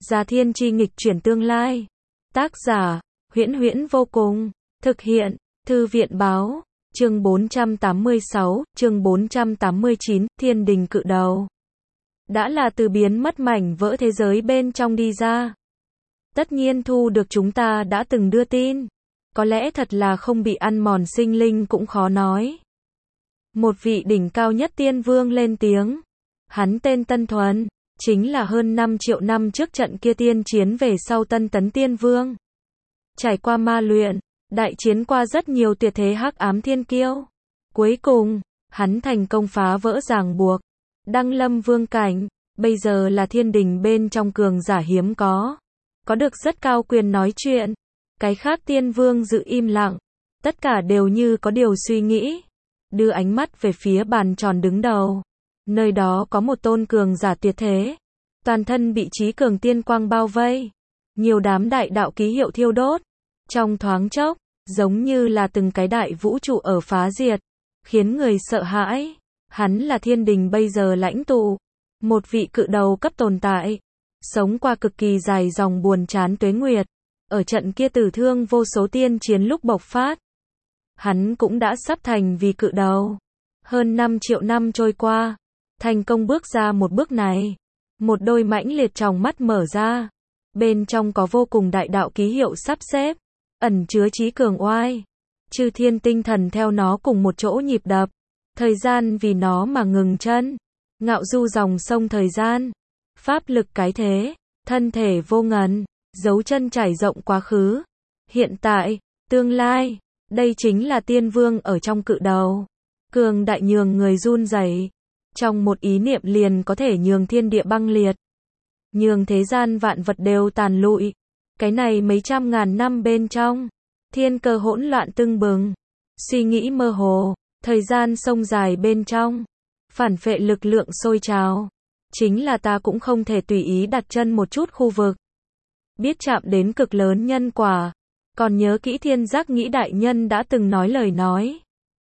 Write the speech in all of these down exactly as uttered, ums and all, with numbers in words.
Gia thiên chi nghịch chuyển tương lai. Tác giả, Huyễn Huyễn vô cùng. Thực hiện, Thư viện báo. Chương bốn trăm tám mươi sáu, chương bốn trăm tám mươi chín, Thiên đình cự đầu. Đã là từ biến mất mảnh vỡ thế giới bên trong đi ra. Tất nhiên thu được chúng ta đã từng đưa tin. Có lẽ thật là không bị ăn mòn sinh linh cũng khó nói. Một vị đỉnh cao nhất tiên vương lên tiếng. Hắn tên Tân Thuần, chính là hơn năm triệu năm trước trận kia tiên chiến về sau Tân Tấn Tiên Vương. Trải qua ma luyện, đại chiến qua rất nhiều tuyệt thế hắc ám thiên kiêu. Cuối cùng, hắn thành công phá vỡ ràng buộc, đăng lâm vương cảnh, bây giờ là thiên đình bên trong cường giả hiếm có. Có được rất cao quyền nói chuyện. Cái khác tiên vương giữ im lặng, tất cả đều như có điều suy nghĩ. Đưa ánh mắt về phía bàn tròn đứng đầu. Nơi đó có một tôn cường giả tuyệt thế. Toàn thân bị trí cường tiên quang bao vây. Nhiều đám đại đạo ký hiệu thiêu đốt. Trong thoáng chốc, giống như là từng cái đại vũ trụ ở phá diệt. Khiến người sợ hãi. Hắn là thiên đình bây giờ lãnh tụ. Một vị cự đầu cấp tồn tại. Sống qua cực kỳ dài dòng buồn chán tuế nguyệt. Ở trận kia tử thương vô số tiên chiến lúc bộc phát. Hắn cũng đã sắp thành vì cự đầu. Hơn năm triệu năm trôi qua. Thành công bước ra một bước này. Một đôi mãnh liệt tròng mắt mở ra. Bên trong có vô cùng đại đạo ký hiệu sắp xếp. Ẩn chứa trí cường oai. Chư thiên tinh thần theo nó cùng một chỗ nhịp đập. Thời gian vì nó mà ngừng chân. Ngạo du dòng sông thời gian. Pháp lực cái thế. Thân thể vô ngần. Dấu chân trải rộng quá khứ. Hiện tại. Tương lai. Đây chính là tiên vương ở trong cự đầu. Cường đại nhường người run rẩy. Trong một ý niệm liền có thể nhường thiên địa băng liệt. Nhường thế gian vạn vật đều tàn lụi. Cái này mấy trăm ngàn năm bên trong. Thiên cơ hỗn loạn tưng bừng. Suy nghĩ mơ hồ. Thời gian sông dài bên trong. Phản phệ lực lượng sôi trào. Chính là ta cũng không thể tùy ý đặt chân một chút khu vực. Biết chạm đến cực lớn nhân quả. Còn nhớ kỹ thiên giác nghĩ đại nhân đã từng nói lời nói.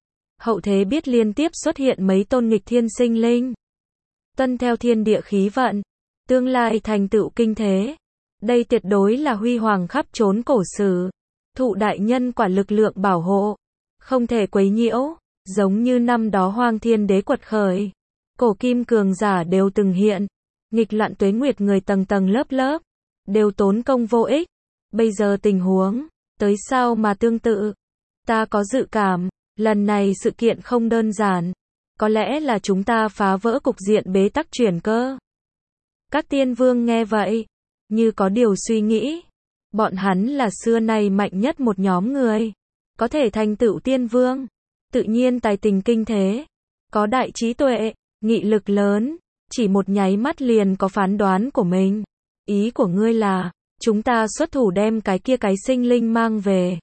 Hậu thế biết liên tiếp xuất hiện mấy tôn nghịch thiên sinh linh. Tuân theo thiên địa khí vận. Tương lai thành tựu kinh thế. Đây tuyệt đối là huy hoàng khắp trốn cổ sử. Thụ đại nhân quả lực lượng bảo hộ. Không thể quấy nhiễu. Giống như năm đó hoang thiên đế quật khởi. Cổ kim cường giả đều từng hiện. Nghịch loạn tuế nguyệt người tầng tầng lớp lớp. Đều tốn công vô ích. Bây giờ tình huống. Tới sao mà tương tự. Ta có dự cảm. Lần này sự kiện không đơn giản. Có lẽ là chúng ta phá vỡ cục diện bế tắc chuyển cơ. Các tiên vương nghe vậy. Như có điều suy nghĩ. Bọn hắn là xưa nay mạnh nhất một nhóm người. Có thể thành tựu tiên vương. Tự nhiên tài tình kinh thế. Có đại trí tuệ. Nghị lực lớn. Chỉ một nháy mắt liền có phán đoán của mình. Ý của ngươi là. Chúng ta xuất thủ đem cái kia cái sinh linh mang về.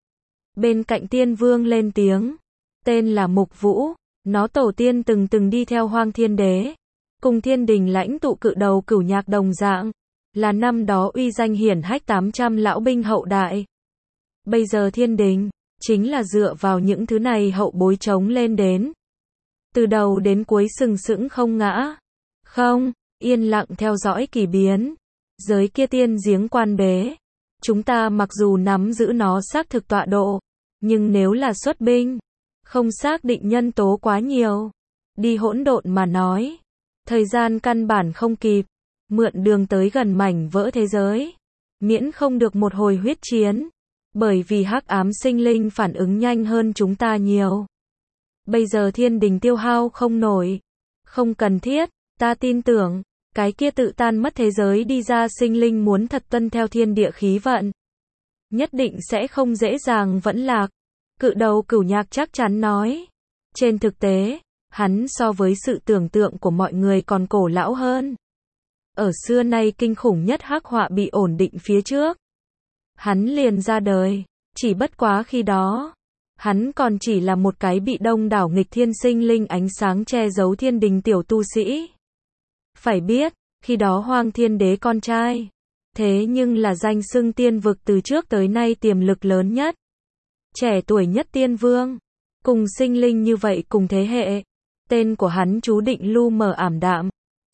Bên cạnh tiên vương lên tiếng. Tên là Mục Vũ. Nó tổ tiên từng từng đi theo hoang thiên đế. Cùng thiên đình lãnh tụ cự đầu Cửu Nhạc đồng dạng. Là năm đó uy danh hiển hách tám trăm lão binh hậu đại. Bây giờ thiên đình. Chính là dựa vào những thứ này hậu bối chống lên đến. Từ đầu đến cuối sừng sững không ngã. Không, yên lặng theo dõi kỳ biến. Giới kia tiên giếng quan bế. Chúng ta mặc dù nắm giữ nó xác thực tọa độ. Nhưng nếu là xuất binh. Không xác định nhân tố quá nhiều. Đi hỗn độn mà nói. Thời gian căn bản không kịp. Mượn đường tới gần mảnh vỡ thế giới. Miễn không được một hồi huyết chiến. Bởi vì hắc ám sinh linh phản ứng nhanh hơn chúng ta nhiều. Bây giờ thiên đình tiêu hao không nổi. Không cần thiết. Ta tin tưởng. Cái kia tự tan mất thế giới đi ra sinh linh muốn thật tuân theo thiên địa khí vận. Nhất định sẽ không dễ dàng vẫn lạc. Cự đầu Cửu Nhạc chắc chắn nói. Trên thực tế, hắn so với sự tưởng tượng của mọi người còn cổ lão hơn. Ở xưa nay kinh khủng nhất hắc họa bị ổn định phía trước. Hắn liền ra đời. Chỉ bất quá khi đó. Hắn còn chỉ là một cái bị đông đảo nghịch thiên sinh linh ánh sáng che giấu thiên đình tiểu tu sĩ. Phải biết, khi đó hoang thiên đế con trai. Thế nhưng là danh xưng tiên vực từ trước tới nay tiềm lực lớn nhất. Trẻ tuổi nhất tiên vương. Cùng sinh linh như vậy cùng thế hệ. Tên của hắn chú định lu mờ ảm đạm.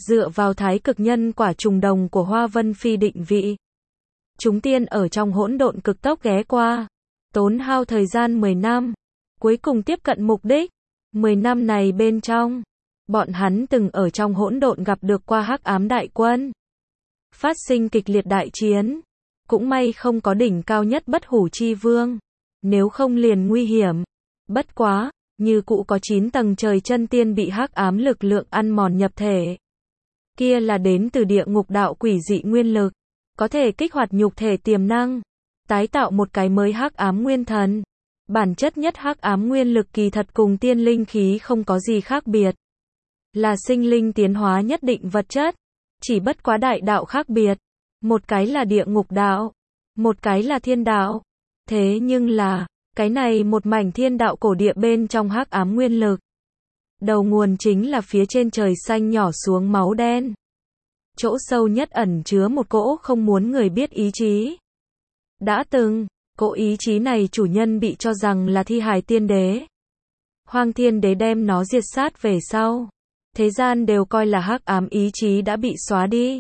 dựa vào thái cực nhân quả trùng đồng của Hoa Vân Phi định vị. Chúng tiên ở trong hỗn độn cực tốc ghé qua, tốn hao thời gian mười năm, cuối cùng tiếp cận mục đích. mười năm này bên trong, bọn hắn từng ở trong hỗn độn gặp được qua hắc ám đại quân, phát sinh kịch liệt đại chiến, cũng may không có đỉnh cao nhất Bất Hủ Chi Vương, nếu không liền nguy hiểm. Bất quá, như cụ có chín tầng trời chân tiên bị hắc ám lực lượng ăn mòn nhập thể. Kia là đến từ địa ngục đạo quỷ dị nguyên lực, có thể kích hoạt nhục thể tiềm năng, tái tạo một cái mới hắc ám nguyên thần. Bản chất nhất hắc ám nguyên lực kỳ thật cùng tiên linh khí không có gì khác biệt, là sinh linh tiến hóa nhất định vật chất, chỉ bất quá đại đạo khác biệt, một cái là địa ngục đạo, một cái là thiên đạo. Thế nhưng là, cái này một mảnh thiên đạo cổ địa bên trong hắc ám nguyên lực, đầu nguồn chính là phía trên trời xanh nhỏ xuống máu đen. Chỗ sâu nhất ẩn chứa một cỗ không muốn người biết ý chí. Đã từng, cỗ ý chí này chủ nhân bị cho rằng là thi hài tiên đế. Hoang Thiên Đế đem nó diệt sát về sau, thế gian đều coi là hắc ám ý chí đã bị xóa đi.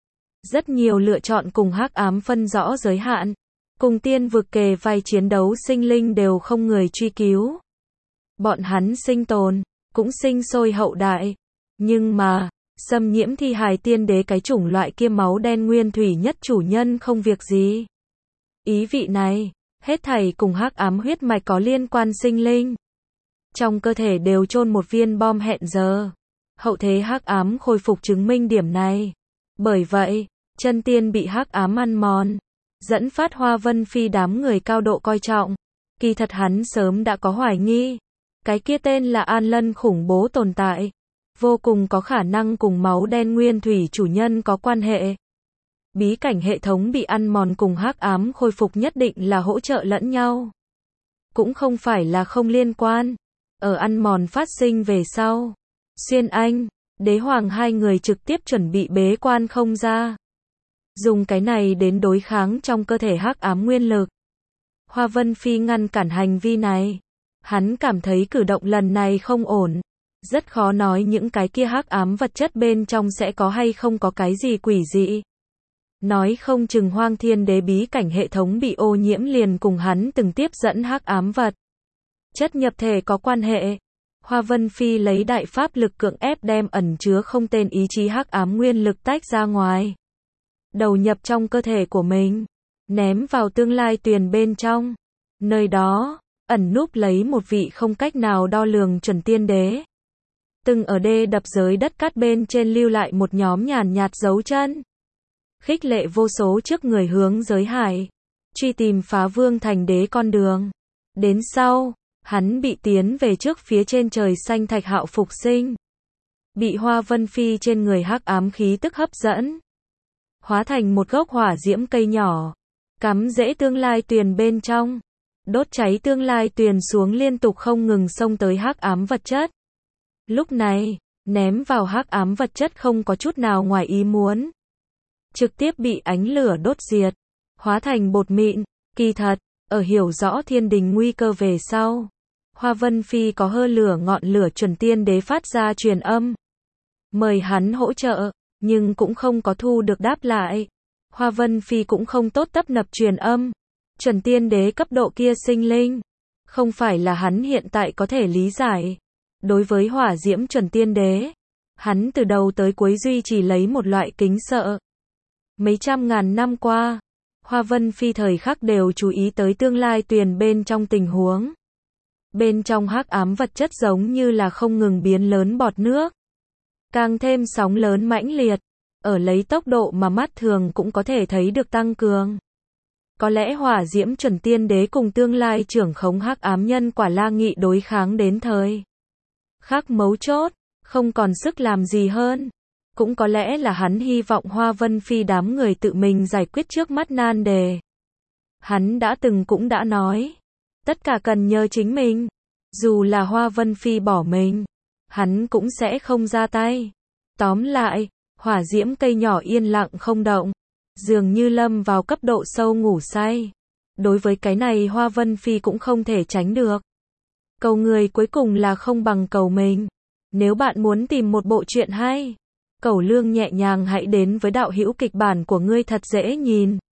Rất nhiều lựa chọn cùng hắc ám phân rõ giới hạn, cùng tiên vực kề vai chiến đấu sinh linh đều không người truy cứu. Bọn hắn sinh tồn, cũng sinh sôi hậu đại, nhưng mà, xâm nhiễm thi hài tiên đế cái chủng loại kia máu đen nguyên thủy nhất chủ nhân không việc gì. Ý vị này, hết thảy cùng hắc ám huyết mạch có liên quan sinh linh, trong cơ thể đều chôn một viên bom hẹn giờ. Hậu thế hắc ám khôi phục chứng minh điểm này. Bởi vậy, chân tiên bị hắc ám ăn mòn, dẫn phát Hoa Vân Phi đám người cao độ coi trọng. Kỳ thật hắn sớm đã có hoài nghi, cái kia tên là An Lân khủng bố tồn tại, vô cùng có khả năng cùng máu đen nguyên thủy chủ nhân có quan hệ. Bí cảnh hệ thống bị ăn mòn cùng hắc ám khôi phục nhất định là hỗ trợ lẫn nhau, cũng không phải là không liên quan. Ở ăn mòn phát sinh về sau, Xuyên Anh, Đế Hoàng hai người trực tiếp chuẩn bị bế quan không ra, dùng cái này đến đối kháng trong cơ thể hắc ám nguyên lực. Hoa Vân Phi ngăn cản hành vi này, hắn cảm thấy cử động lần này không ổn, rất khó nói những cái kia hắc ám vật chất bên trong sẽ có hay không có cái gì quỷ dị. Nói không chừng Hoang Thiên Đế bí cảnh hệ thống bị ô nhiễm liền cùng hắn từng tiếp dẫn hắc ám vật chất nhập thể có quan hệ. Hoa Vân Phi lấy đại pháp lực cưỡng ép đem ẩn chứa không tên ý chí hắc ám nguyên lực tách ra ngoài, đầu nhập trong cơ thể của mình, ném vào tương lai tuyền bên trong. Nơi đó, ẩn núp lấy một vị không cách nào đo lường chuẩn tiên đế, từng ở đê đập giới đất cát bên trên lưu lại một nhóm nhàn nhạt dấu chân, khích lệ vô số trước người hướng giới hải, truy tìm phá vương thành đế con đường. Đến sau, hắn bị tiến về trước phía trên trời xanh thạch hạo phục sinh, bị Hoa Vân Phi trên người hắc ám khí tức hấp dẫn, hóa thành một gốc hỏa diễm cây nhỏ, cắm rễ tương lai tuyền bên trong, đốt cháy tương lai tuyền xuống liên tục không ngừng xông tới hắc ám vật chất. Lúc này, ném vào hắc ám vật chất không có chút nào ngoài ý muốn, trực tiếp bị ánh lửa đốt diệt, hóa thành bột mịn. Kỳ thật, ở hiểu rõ thiên đình nguy cơ về sau, Hoa Vân Phi có hơ lửa ngọn lửa chuẩn tiên đế phát ra truyền âm, mời hắn hỗ trợ, nhưng cũng không có thu được đáp lại. Hoa Vân Phi cũng không tốt tấp nập truyền âm, chuẩn tiên đế cấp độ kia sinh linh, không phải là hắn hiện tại có thể lý giải. Đối với hỏa diễm chuẩn tiên đế, hắn từ đầu tới cuối duy trì lấy một loại kính sợ. Mấy trăm ngàn năm qua, Hoa Vân Phi thời khắc đều chú ý tới tương lai tuyền bên trong tình huống. Bên trong hắc ám vật chất giống như là không ngừng biến lớn bọt nước, càng thêm sóng lớn mãnh liệt, ở lấy tốc độ mà mắt thường cũng có thể thấy được tăng cường. Có lẽ hỏa diễm chuẩn tiên đế cùng tương lai trưởng khống hắc ám nhân quả La Nghị đối kháng đến thời khắc mấu chốt, không còn sức làm gì hơn. Cũng có lẽ là hắn hy vọng Hoa Vân Phi đám người tự mình giải quyết trước mắt nan đề. Hắn đã từng cũng đã nói, tất cả cần nhờ chính mình. Dù là Hoa Vân Phi bỏ mình, hắn cũng sẽ không ra tay. Tóm lại, hỏa diễm cây nhỏ yên lặng không động, dường như lâm vào cấp độ sâu ngủ say. Đối với cái này Hoa Vân Phi cũng không thể tránh được. Cầu người cuối cùng là không bằng cầu mình. Nếu bạn muốn tìm một bộ truyện hay, Cẩu Lương nhẹ nhàng hãy đến với đạo hữu kịch bản của ngươi thật dễ nhìn.